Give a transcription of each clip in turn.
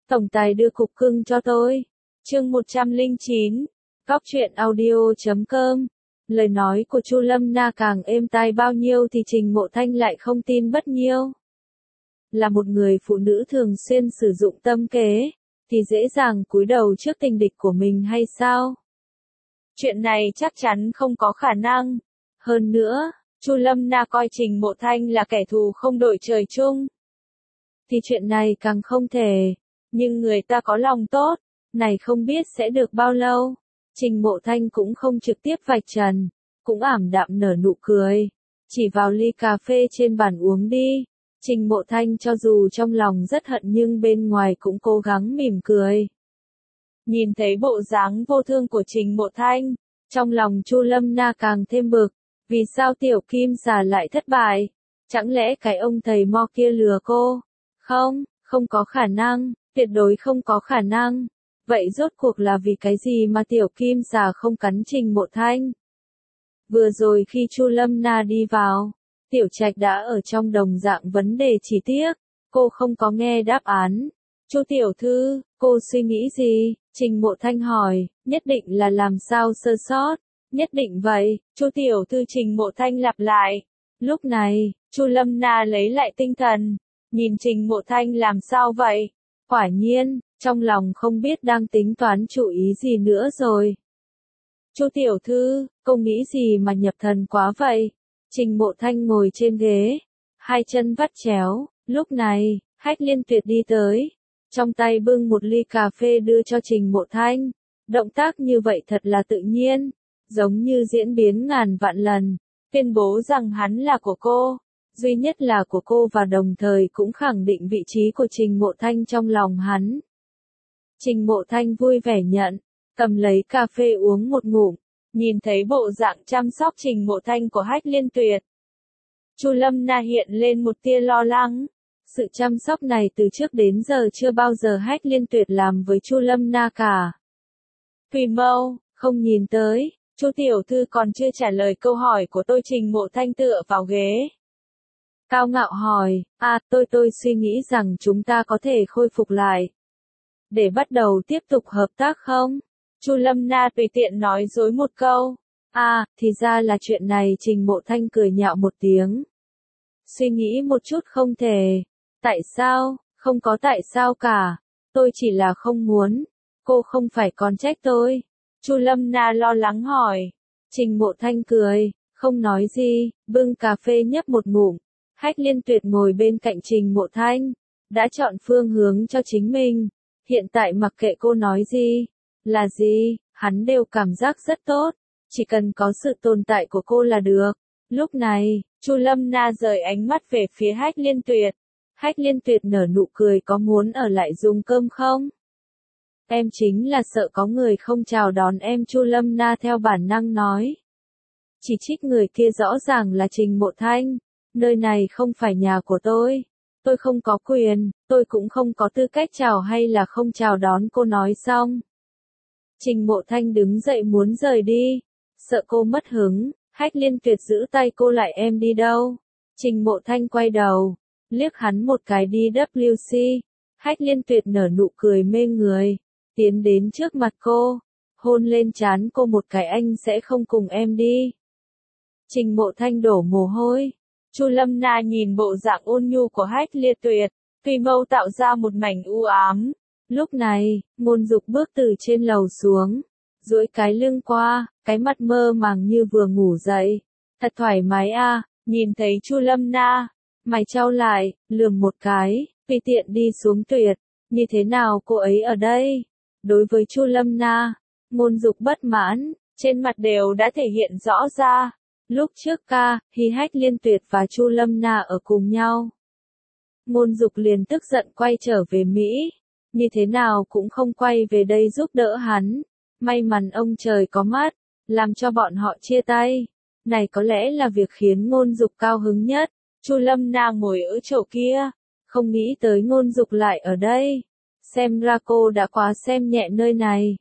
Tổng tài đưa cục cưng cho tôi. Chương 109, Góc truyện audio.com. Lời nói của Chu Lâm Na càng êm tai bao nhiêu thì Trình Mộ Thanh lại không tin bất nhiêu. Là một người phụ nữ thường xuyên sử dụng tâm kế, thì dễ dàng cúi đầu trước tình địch của mình hay sao? Chuyện này chắc chắn không có khả năng. Hơn nữa, Chu Lâm Na coi Trình Mộ Thanh là kẻ thù không đội trời chung. Thì chuyện này càng không thể. Nhưng người ta có lòng tốt, này không biết sẽ được bao lâu. Trình Mộ Thanh cũng không trực tiếp vạch trần, cũng ảm đạm nở nụ cười. Chỉ vào ly cà phê trên bàn uống đi. Trình Mộ Thanh cho dù trong lòng rất hận nhưng bên ngoài cũng cố gắng mỉm cười. Nhìn thấy bộ dáng vô thương của Trình Mộ Thanh, trong lòng Chu Lâm Na càng thêm bực. Vì sao tiểu kim xà lại thất bại? Chẳng lẽ cái ông thầy mo kia lừa cô? Không có khả năng, tuyệt đối không có khả năng. Vậy rốt cuộc là vì cái gì mà tiểu kim xà không cắn Trình Mộ Thanh? Vừa rồi khi Chu Lâm Na đi vào, Tiểu Trạch đã ở trong đồng dạng vấn đề chỉ tiếc, cô không có nghe đáp án. Chu tiểu thư, cô suy nghĩ gì? Trình Mộ Thanh hỏi, nhất định là làm sao sơ sót. Nhất định vậy, Chu tiểu thư. Trình Mộ Thanh lặp lại. Lúc này, Chu Lâm Na lấy lại tinh thần, nhìn Trình Mộ Thanh làm sao vậy? Quả nhiên, trong lòng không biết đang tính toán chủ ý gì nữa rồi. Chu tiểu thư, cô nghĩ gì mà nhập thần quá vậy? Trình Mộ Thanh ngồi trên ghế, hai chân vắt chéo, lúc này, Hách Liên Tuyệt đi tới, trong tay bưng một ly cà phê đưa cho Trình Mộ Thanh. Động tác như vậy thật là tự nhiên, giống như diễn biến ngàn vạn lần, tuyên bố rằng hắn là của cô, duy nhất là của cô và đồng thời cũng khẳng định vị trí của Trình Mộ Thanh trong lòng hắn. Trình Mộ Thanh vui vẻ nhận, cầm lấy cà phê uống một ngụm, nhìn thấy bộ dạng chăm sóc Trình Mộ Thanh của Hách Liên Tuyệt. Chu Lâm Na hiện lên một tia lo lắng. Sự chăm sóc này từ trước đến giờ chưa bao giờ Hách Liên Tuyệt làm với Chu Lâm Na cả. Tùy mâu, không nhìn tới, Chu tiểu thư còn chưa trả lời câu hỏi của tôi. Trình Mộ Thanh tựa vào ghế. Cao ngạo hỏi, tôi suy nghĩ rằng chúng ta có thể khôi phục lại. Để bắt đầu tiếp tục hợp tác không? Chu Lâm Na tùy tiện nói dối một câu. Thì ra là chuyện này. Trình Mộ Thanh cười nhạo một tiếng. Suy nghĩ một chút không thể. Tại sao? Không có tại sao cả. Tôi chỉ là không muốn. Cô không phải còn trách tôi. Chu Lâm Na lo lắng hỏi. Trình Mộ Thanh cười, không nói gì, bưng cà phê nhấp một ngụm. Hách Liên Tuyệt ngồi bên cạnh Trình Mộ Thanh, đã chọn phương hướng cho chính mình. Hiện tại mặc kệ cô nói gì, là gì, hắn đều cảm giác rất tốt. Chỉ cần có sự tồn tại của cô là được. Lúc này, Chu Lâm Na rời ánh mắt về phía Hách Liên Tuyệt. Hách Liên Tuyệt nở nụ cười, có muốn ở lại dùng cơm không? Em chính là sợ có người không chào đón em. Chu Lâm Na theo bản năng nói. Chỉ trích người kia rõ ràng là Trình Mộ Thanh. Nơi này không phải nhà của tôi. Tôi không có quyền, tôi cũng không có tư cách chào hay là không chào đón cô. Nói xong, Trình Mộ Thanh đứng dậy muốn rời đi. Sợ cô mất hứng, Hách Liên Tuyệt giữ tay cô lại. Em đi đâu? Trình Mộ Thanh quay đầu, liếc hắn một cái. Đi WC. Hách Liên Tuyệt nở nụ cười mê người, tiến đến trước mặt cô, hôn lên trán cô một cái. Anh sẽ không cùng em đi. Trình Mộ Thanh đổ mồ hôi. Chu Lâm Na nhìn bộ dạng ôn nhu của Hách Liên Tuyệt, tùy mâu tạo ra một mảnh u ám. Lúc này, Ngôn Dục bước từ trên lầu xuống, duỗi cái lưng qua, cái mặt mơ màng như vừa ngủ dậy. Thật thoải mái nhìn thấy Chu Lâm Na, mày chau lại, lườm một cái, tùy tiện đi xuống. Tuyệt, như thế nào cô ấy ở đây? Đối với Chu Lâm Na, Ngôn Dục bất mãn, trên mặt đều đã thể hiện rõ ra. Lúc trước khi Hách Liên Tuyệt và Chu Lâm Na ở cùng nhau, Ngôn Dục liền tức giận quay trở về Mỹ. Như thế nào cũng không quay về đây giúp đỡ hắn. May mắn ông trời có mắt, làm cho bọn họ chia tay. Này có lẽ là việc khiến Ngôn Dục cao hứng nhất. Chu Lâm Na ngồi ở chỗ kia, không nghĩ tới Ngôn Dục lại ở đây. Xem ra cô đã quá xem nhẹ nơi này.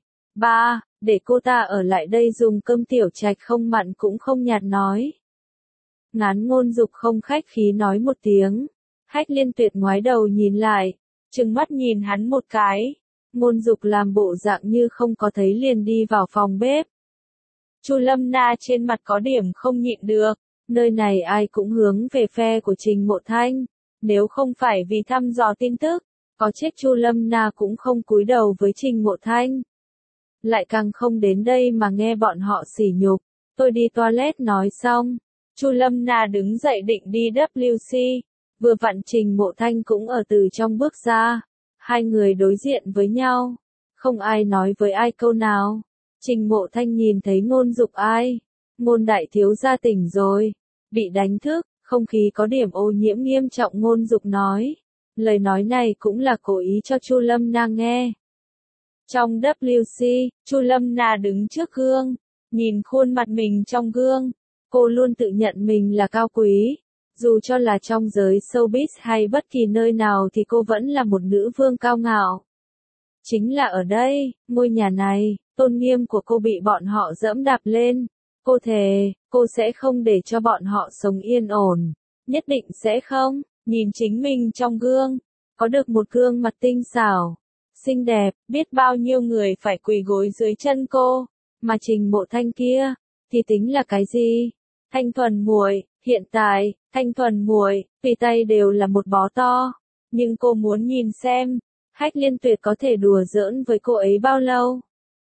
Để cô ta ở lại đây dùng cơm. Tiểu Trạch không mặn cũng không nhạt nói. Ngán. Ngôn Dục không khách khí nói một tiếng. Hách Liên Tuyệt ngoái đầu nhìn lại, trừng mắt nhìn hắn một cái. Ngôn Dục làm bộ dạng như không có thấy liền đi vào phòng bếp. Chu Lâm Na trên mặt có điểm không nhịn được, nơi này ai cũng hướng về phe của Trình Mộ Thanh, nếu không phải vì thăm dò tin tức, có chết Chu Lâm Na cũng không cúi đầu với Trình Mộ Thanh. Lại càng không đến đây mà nghe bọn họ sỉ nhục. Tôi đi toilet nói xong, Chu Lâm Na đứng dậy định đi WC, vừa vặn Trình Mộ Thanh cũng ở từ trong bước ra. Hai người đối diện với nhau, không ai nói với ai câu nào. Trình Mộ Thanh nhìn thấy Ngôn Dục ai, Ngôn đại thiếu gia tỉnh rồi, bị đánh thức, không khí có điểm ô nhiễm nghiêm trọng. Ngôn Dục nói, lời nói này cũng là cố ý cho Chu Lâm Na nghe. Trong WC, Chu Lâm Na đứng trước gương, nhìn khuôn mặt mình trong gương, cô luôn tự nhận mình là cao quý. Dù cho là trong giới showbiz hay bất kỳ nơi nào thì cô vẫn là một nữ vương cao ngạo. Chính là ở đây, ngôi nhà này, tôn nghiêm của cô bị bọn họ dẫm đạp lên. Cô thề, cô sẽ không để cho bọn họ sống yên ổn. Nhất định sẽ không. Nhìn chính mình trong gương, có được một gương mặt tinh xảo, xinh đẹp, biết bao nhiêu người phải quỳ gối dưới chân cô. Mà Trình Mộ Thanh kia, thì tính là cái gì? Thanh thuần muội, hiện tại, Thanh thuần muội, tùy tay đều là một bó to. Nhưng cô muốn nhìn xem, Hách Liên Tuyệt có thể đùa giỡn với cô ấy bao lâu.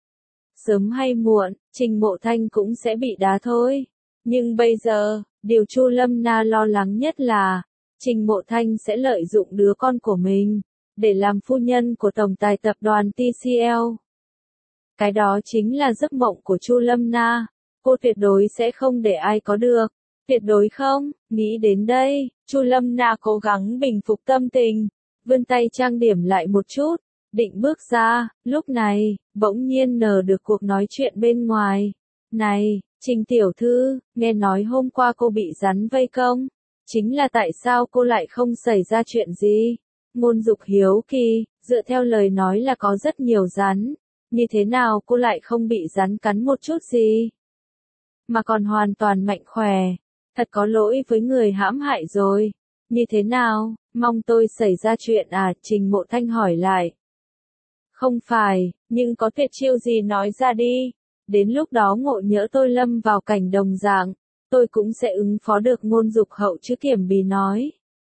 Sớm hay muộn, Trình Mộ Thanh cũng sẽ bị đá thôi. Nhưng bây giờ, điều Chu Lâm Na lo lắng nhất là, Trình Mộ Thanh sẽ lợi dụng đứa con của mình, để làm phu nhân của tổng tài tập đoàn TCL. Cái đó chính là giấc mộng của Chu Lâm Na, cô tuyệt đối sẽ không để ai có được. Tuyệt đối không. Nghĩ đến đây, Chu Lâm Na cố gắng bình phục tâm tình, vươn tay trang điểm lại một chút, định bước ra. Lúc này, bỗng nhiên nở được cuộc nói chuyện bên ngoài. Này, Trình tiểu thư, nghe nói hôm qua cô bị rắn vây công. Chính là tại sao cô lại không xảy ra chuyện gì? Ngôn Dục hiếu kỳ, dựa theo lời nói là có rất nhiều rắn. Như thế nào cô lại không bị rắn cắn một chút gì? Mà còn hoàn toàn mạnh khỏe. Thật có lỗi với người hãm hại rồi. Như thế nào, mong tôi xảy ra chuyện à? Trình Mộ Thanh hỏi lại. Không phải, nhưng có tuyệt chiêu gì nói ra đi. Đến lúc đó ngộ nhỡ tôi lâm vào cảnh đồng dạng, tôi cũng sẽ ứng phó được. Ngôn Dục hậu chứ kiểm bì nói.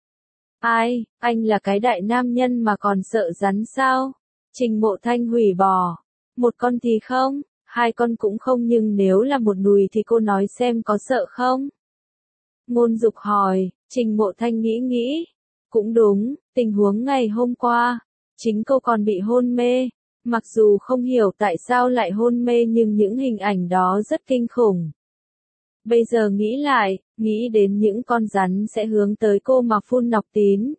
Ai, anh là cái đại nam nhân mà còn sợ rắn sao? Trình Mộ Thanh hủy bỏ. Một con thì không, hai con cũng không, nhưng nếu là một đùi thì cô nói xem có sợ không? Ngôn Dục hỏi. Trình Mộ Thanh nghĩ nghĩ. Cũng đúng, tình huống ngày hôm qua, chính cô còn bị hôn mê. Mặc dù không hiểu tại sao lại hôn mê nhưng những hình ảnh đó rất kinh khủng. Bây giờ nghĩ lại, nghĩ đến những con rắn sẽ hướng tới cô mà phun nọc tín.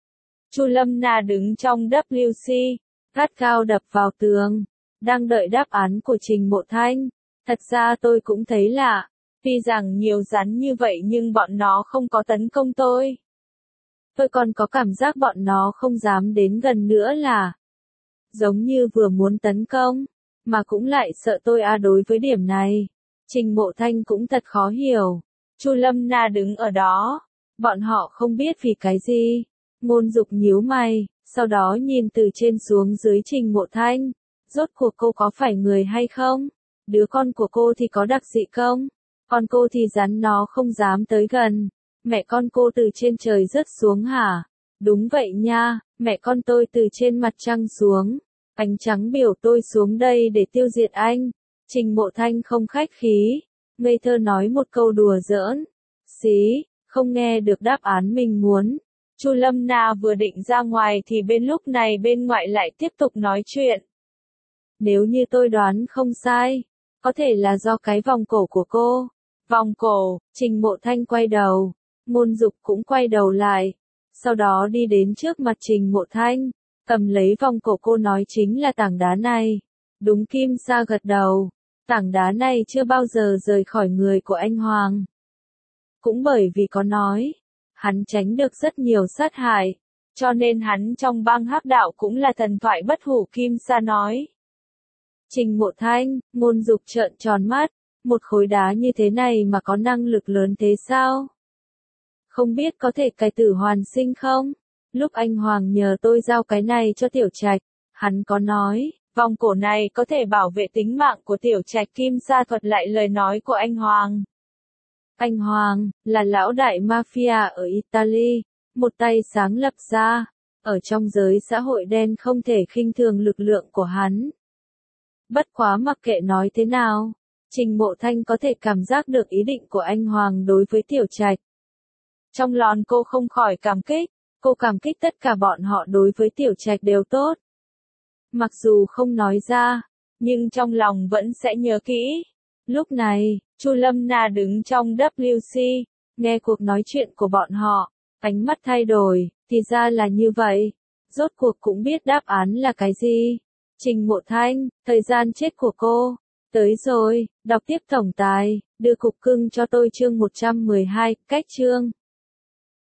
Chu Lâm Na đứng trong WC, gắt gao đập vào tường, đang đợi đáp án của Trình Mộ Thanh. Thật ra tôi cũng thấy lạ, tuy rằng nhiều rắn như vậy nhưng bọn nó không có tấn công tôi. Tôi còn có cảm giác bọn nó không dám đến gần nữa là giống như vừa muốn tấn công, mà cũng lại sợ tôi à. Đối với điểm này, Trình Mộ Thanh cũng thật khó hiểu. Chu Lâm Na đứng ở đó, bọn họ không biết vì cái gì. Ngôn Dục nhíu mày, sau đó nhìn từ trên xuống dưới Trình Mộ Thanh. Rốt cuộc cô có phải người hay không? Đứa con của cô thì có đặc dị không? Còn cô thì rắn nó không dám tới gần. Mẹ con cô từ trên trời rớt xuống hả? Đúng vậy nha, mẹ con tôi từ trên mặt trăng xuống. Ánh trắng biểu tôi xuống đây để tiêu diệt anh. Trình Mộ Thanh không khách khí, ngây thơ nói một câu đùa giỡn. Xí, không nghe được đáp án mình muốn. Chu Lâm Na vừa định ra ngoài thì lúc này bên ngoài lại tiếp tục nói chuyện. Nếu như tôi đoán không sai, có thể là do cái vòng cổ của cô. Vòng cổ. Trình Mộ Thanh quay đầu, Ngôn Dục cũng quay đầu lại, sau đó đi đến trước mặt Trình Mộ Thanh, cầm lấy vòng cổ cô nói chính là tảng đá này. Đúng. Kim Sa gật đầu, tảng đá này chưa bao giờ rời khỏi người của anh Hoàng. Cũng bởi vì có nói, hắn tránh được rất nhiều sát hại, cho nên hắn trong bang Hắc Đạo cũng là thần thoại bất hủ. Kim Sa nói. Trình Mộ Thanh, Ngôn Dục trợn tròn mắt, một khối đá như thế này mà có năng lực lớn thế sao? Không biết có thể cải tử hoàn sinh không? Lúc anh Hoàng nhờ tôi giao cái này cho Tiểu Trạch, hắn có nói, vòng cổ này có thể bảo vệ tính mạng của Tiểu Trạch. Kim Sa thuật lại lời nói của anh Hoàng. Anh Hoàng, là lão đại mafia ở Italy, một tay sáng lập ra, ở trong giới xã hội đen không thể khinh thường lực lượng của hắn. Bất quá mặc kệ nói thế nào, Trình Mộ Thanh có thể cảm giác được ý định của anh Hoàng đối với Tiểu Trạch. Trong lòng cô không khỏi cảm kích, cô cảm kích tất cả bọn họ đối với Tiểu Trạch đều tốt. Mặc dù không nói ra, nhưng trong lòng vẫn sẽ nhớ kỹ. Lúc này, Chu Lâm Na đứng trong WC, nghe cuộc nói chuyện của bọn họ, ánh mắt thay đổi, thì ra là như vậy. Rốt cuộc cũng biết đáp án là cái gì. Trình Mộ Thanh, thời gian chết của cô. Tới rồi, đọc tiếp tổng tài, đưa cục cưng cho tôi chương 112, cách chương.